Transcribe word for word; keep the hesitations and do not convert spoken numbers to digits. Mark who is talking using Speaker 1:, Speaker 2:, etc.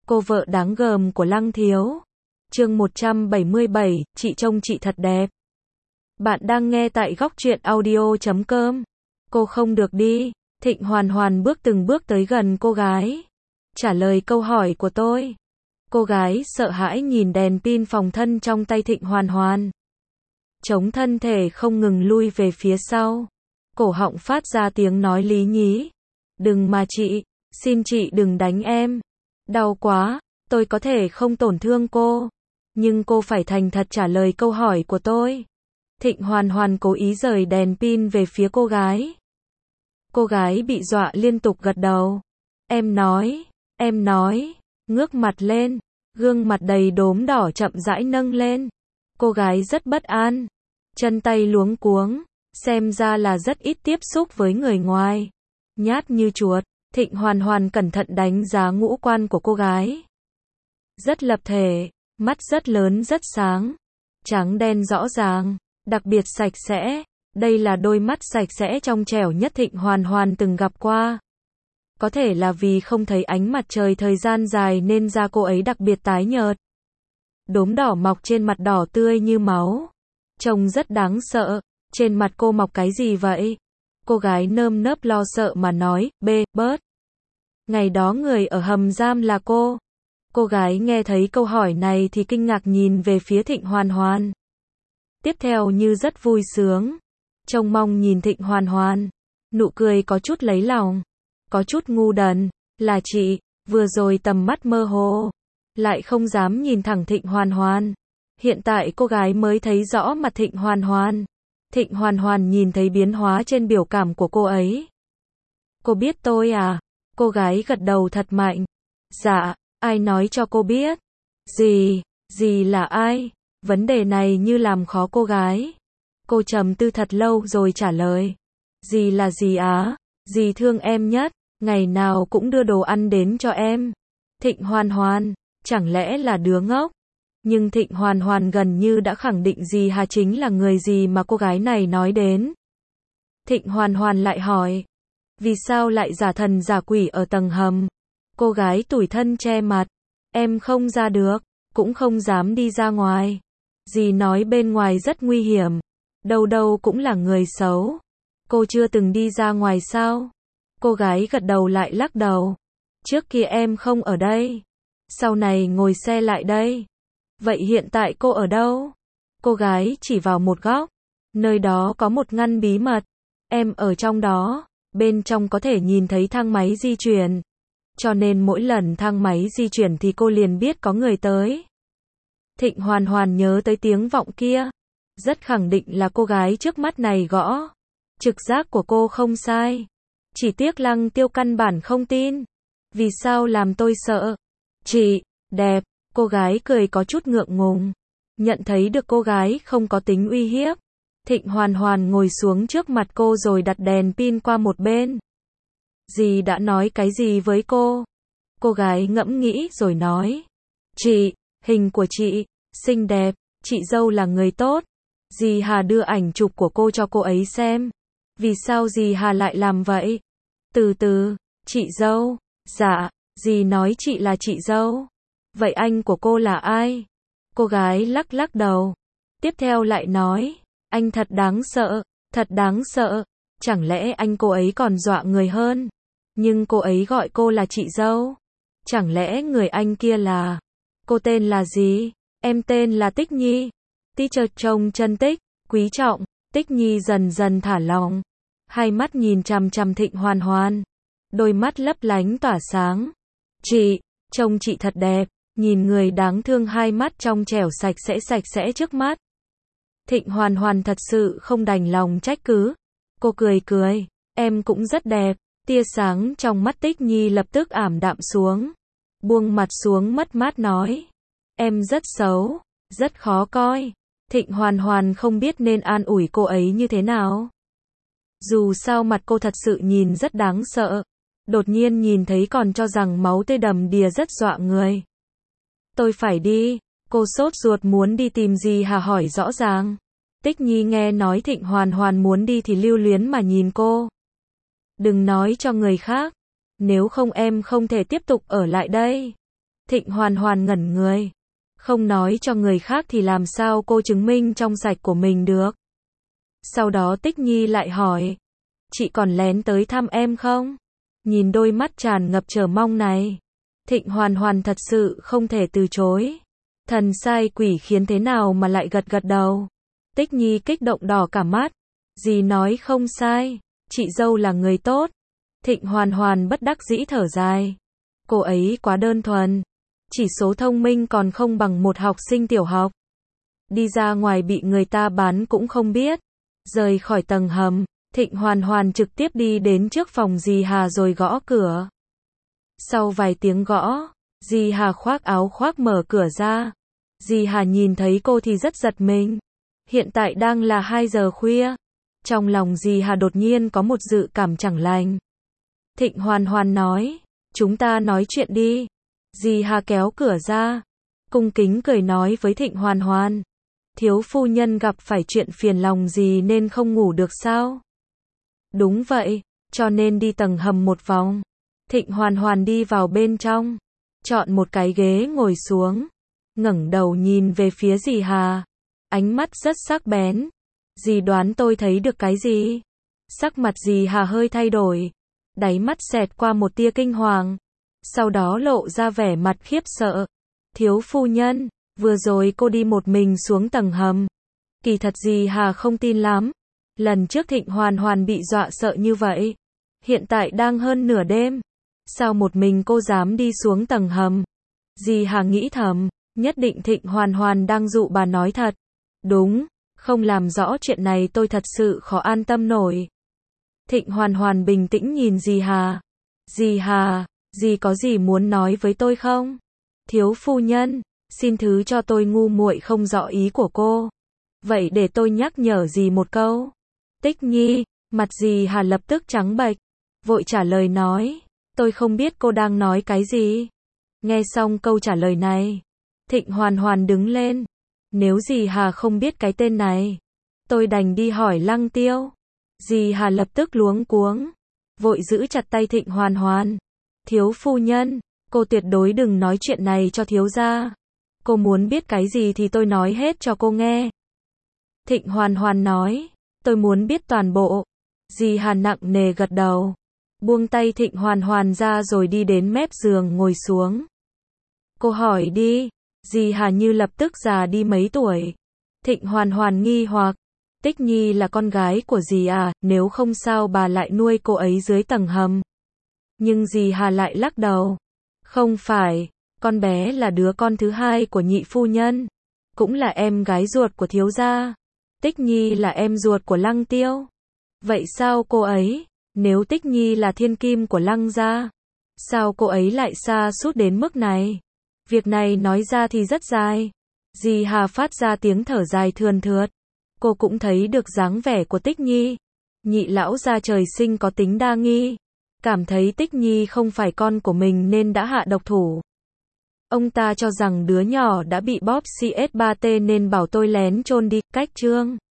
Speaker 1: Cô vợ đáng gờm của Lăng Thiếu. Chương một trăm bảy mươi bảy, chị trông chị thật đẹp. Bạn đang nghe tại góc truyện audio chấm com. Cô không được đi. Thịnh Hoàn Hoàn bước từng bước tới gần cô gái. Trả lời câu hỏi của tôi. Cô gái sợ hãi nhìn đèn pin phòng thân trong tay Thịnh Hoàn Hoàn. Chống thân thể không ngừng lui về phía sau. Cổ họng phát ra tiếng nói lý nhí. Đừng mà chị, xin chị đừng đánh em. Đau quá, tôi có thể không tổn thương cô. Nhưng cô phải thành thật trả lời câu hỏi của tôi. Thịnh Hoàn Hoàn cố ý rời đèn pin về phía cô gái. Cô gái bị dọa liên tục gật đầu. Em nói, em nói, ngước mặt lên, gương mặt đầy đốm đỏ chậm rãi nâng lên. Cô gái rất bất an, chân tay luống cuống, xem ra là rất ít tiếp xúc với người ngoài. Nhát như chuột, Thịnh Hoàn Hoàn cẩn thận đánh giá ngũ quan của cô gái. Rất lập thể, mắt rất lớn rất sáng, trắng đen rõ ràng, đặc biệt sạch sẽ. Đây là đôi mắt sạch sẽ trong trẻo nhất Thịnh Hoàn Hoàn từng gặp qua. Có thể là vì không thấy ánh mặt trời thời gian dài nên da cô ấy đặc biệt tái nhợt. Đốm đỏ mọc trên mặt đỏ tươi như máu. Trông rất đáng sợ. Trên mặt cô mọc cái gì vậy? Cô gái nơm nớp lo sợ mà nói, bê, bớt. Ngày đó người ở hầm giam là cô. Cô gái nghe thấy câu hỏi này thì kinh ngạc nhìn về phía Thịnh Hoàn Hoàn. Tiếp theo như rất vui sướng. Trông mong nhìn Thịnh Hoàn Hoàn. Nụ cười có chút lấy lòng. Có chút ngu đần. Là chị, vừa rồi tầm mắt mơ hồ. Lại không dám nhìn thẳng Thịnh Hoàn Hoàn. Hiện tại cô gái mới thấy rõ mặt Thịnh Hoàn Hoàn. Thịnh Hoàn Hoàn nhìn thấy biến hóa trên biểu cảm của cô ấy. Cô biết tôi à? Cô gái gật đầu thật mạnh. Dạ, ai nói cho cô biết? Dì, dì là ai? Vấn đề này như làm khó cô gái. Cô trầm tư thật lâu rồi trả lời. Dì là dì Á, dì thương em nhất, ngày nào cũng đưa đồ ăn đến cho em. Thịnh Hoàn Hoàn, chẳng lẽ là đứa ngốc? Nhưng Thịnh Hoàn Hoàn gần như đã khẳng định dì Hà chính là người dì mà cô gái này nói đến. Thịnh Hoàn Hoàn lại hỏi. Vì sao lại giả thần giả quỷ ở tầng hầm? Cô gái tủi thân che mặt. Em không ra được, cũng không dám đi ra ngoài. Dì nói bên ngoài rất nguy hiểm. Đâu đâu cũng là người xấu. Cô chưa từng đi ra ngoài sao? Cô gái gật đầu lại lắc đầu. Trước kia em không ở đây. Sau này ngồi xe lại đây. Vậy hiện tại cô ở đâu? Cô gái chỉ vào một góc. Nơi đó có một ngăn bí mật. Em ở trong đó. Bên trong có thể nhìn thấy thang máy di chuyển. Cho nên mỗi lần thang máy di chuyển thì cô liền biết có người tới. Thịnh Hoàn Hoàn nhớ tới tiếng vọng kia. Rất khẳng định là cô gái trước mắt này gõ. Trực giác của cô không sai. Chỉ tiếc Lăng Tiêu căn bản không tin. Vì sao làm tôi sợ? Chị, đẹp. Cô gái cười có chút ngượng ngùng. Nhận thấy được cô gái không có tính uy hiếp. Thịnh Hoàn Hoàn ngồi xuống trước mặt cô rồi đặt đèn pin qua một bên. Dì đã nói cái gì với cô? Cô gái ngẫm nghĩ rồi nói. Chị, hình của chị, xinh đẹp, chị dâu là người tốt. Dì Hà đưa ảnh chụp của cô cho cô ấy xem. Vì sao dì Hà lại làm vậy? Từ từ, chị dâu, dạ, dì nói chị là chị dâu. Vậy anh của cô là ai? Cô gái lắc lắc đầu. Tiếp theo lại nói. Anh thật đáng sợ, thật đáng sợ. Chẳng lẽ anh cô ấy còn dọa người hơn? Nhưng cô ấy gọi cô là chị dâu. Chẳng lẽ người anh kia là... Cô tên là gì? Em tên là Tích Nhi. Teacher trông chân Tích, quý trọng. Tích Nhi dần dần thả lòng. Hai mắt nhìn chằm chằm Thịnh Hoàn Hoàn. Đôi mắt lấp lánh tỏa sáng. Chị, trông chị thật đẹp. Nhìn người đáng thương hai mắt trong trẻo sạch sẽ sạch sẽ trước mắt. Thịnh Hoàn Hoàn thật sự không đành lòng trách cứ. Cô cười cười. Em cũng rất đẹp. Tia sáng trong mắt Tích Nhi lập tức ảm đạm xuống. Buông mặt xuống mất mát nói. Em rất xấu. Rất khó coi. Thịnh Hoàn Hoàn không biết nên an ủi cô ấy như thế nào. Dù sao mặt cô thật sự nhìn rất đáng sợ. Đột nhiên nhìn thấy còn cho rằng máu tươi đầm đìa rất dọa người. Tôi phải đi. Cô sốt ruột muốn đi tìm dì Hà hỏi rõ ràng. Tích Nhi nghe nói Thịnh Hoàn Hoàn muốn đi thì lưu luyến mà nhìn cô. Đừng nói cho người khác. Nếu không em không thể tiếp tục ở lại đây. Thịnh Hoàn Hoàn ngẩn người. Không nói cho người khác thì làm sao cô chứng minh trong sạch của mình được. Sau đó Tích Nhi lại hỏi. Chị còn lén tới thăm em không? Nhìn đôi mắt tràn ngập chờ mong này. Thịnh Hoàn Hoàn thật sự không thể từ chối. Thần sai quỷ khiến thế nào mà lại gật gật đầu. Tích Nhi kích động đỏ cả mắt. Dì nói không sai. Chị dâu là người tốt. Thịnh Hoàn Hoàn bất đắc dĩ thở dài. Cô ấy quá đơn thuần. Chỉ số thông minh còn không bằng một học sinh tiểu học. Đi ra ngoài bị người ta bán cũng không biết. Rời khỏi tầng hầm, Thịnh Hoàn Hoàn trực tiếp đi đến trước phòng dì Hà rồi gõ cửa. Sau vài tiếng gõ, dì Hà khoác áo khoác mở cửa ra. Dì Hà nhìn thấy cô thì rất giật mình. Hiện tại đang là hai giờ khuya. Trong lòng dì Hà đột nhiên có một dự cảm chẳng lành. Thịnh Hoàn Hoàn nói, chúng ta nói chuyện đi. Dì Hà kéo cửa ra, cung kính cười nói với Thịnh Hoàn Hoàn. Thiếu phu nhân gặp phải chuyện phiền lòng gì nên không ngủ được sao? Đúng vậy, cho nên đi tầng hầm một vòng. Thịnh Hoàn Hoàn đi vào bên trong, chọn một cái ghế ngồi xuống, ngẩng đầu nhìn về phía dì Hà. Ánh mắt rất sắc bén. Dì đoán tôi thấy được cái gì? Sắc mặt dì Hà hơi thay đổi, đáy mắt xẹt qua một tia kinh hoàng. Sau đó lộ ra vẻ mặt khiếp sợ. Thiếu phu nhân, vừa rồi cô đi một mình xuống tầng hầm. Kỳ thật dì Hà không tin lắm. Lần trước Thịnh Hoàn Hoàn bị dọa sợ như vậy. Hiện tại đang hơn nửa đêm. Sao một mình cô dám đi xuống tầng hầm? Dì Hà nghĩ thầm, nhất định Thịnh Hoàn Hoàn đang dụ bà nói thật. Đúng, không làm rõ chuyện này tôi thật sự khó an tâm nổi. Thịnh Hoàn Hoàn bình tĩnh nhìn dì Hà. Dì Hà, dì có gì muốn nói với tôi không? Thiếu phu nhân, xin thứ cho tôi ngu muội không rõ ý của cô. Vậy để tôi nhắc nhở dì một câu. Tích Nhi, mặt dì Hà lập tức trắng bệch, vội trả lời nói, tôi không biết cô đang nói cái gì. Nghe xong câu trả lời này, Thịnh Hoàn Hoàn đứng lên. Nếu dì Hà không biết cái tên này, tôi đành đi hỏi Lăng Tiêu. Dì Hà lập tức luống cuống, vội giữ chặt tay Thịnh Hoàn Hoàn. Thiếu phu nhân, cô tuyệt đối đừng nói chuyện này cho thiếu gia. Cô muốn biết cái gì thì tôi nói hết cho cô nghe. Thịnh Hoàn Hoàn nói, tôi muốn biết toàn bộ. Dì Hà nặng nề gật đầu, buông tay Thịnh Hoàn Hoàn ra rồi đi đến mép giường ngồi xuống. Cô hỏi đi. Dì Hà như lập tức già đi mấy tuổi. Thịnh Hoàn Hoàn nghi hoặc, Tích Nhi là con gái của dì à, nếu không sao bà lại nuôi cô ấy dưới tầng hầm. Nhưng dì Hà lại lắc đầu. Không phải, con bé là đứa con thứ hai của nhị phu nhân, cũng là em gái ruột của thiếu gia. Tích Nhi là em ruột của Lăng Tiêu. Vậy sao cô ấy, nếu Tích Nhi là thiên kim của Lăng gia, sao cô ấy lại xa sút đến mức này? Việc này nói ra thì rất dài. Dì Hà phát ra tiếng thở dài thườn thượt. Cô cũng thấy được dáng vẻ của Tích Nhi. Nhị lão gia trời sinh có tính đa nghi. Cảm thấy Tích Nhi không phải con của mình nên đã hạ độc thủ. Ông ta cho rằng đứa nhỏ đã bị bóp C S ba T nên bảo tôi lén chôn đi. Cách chương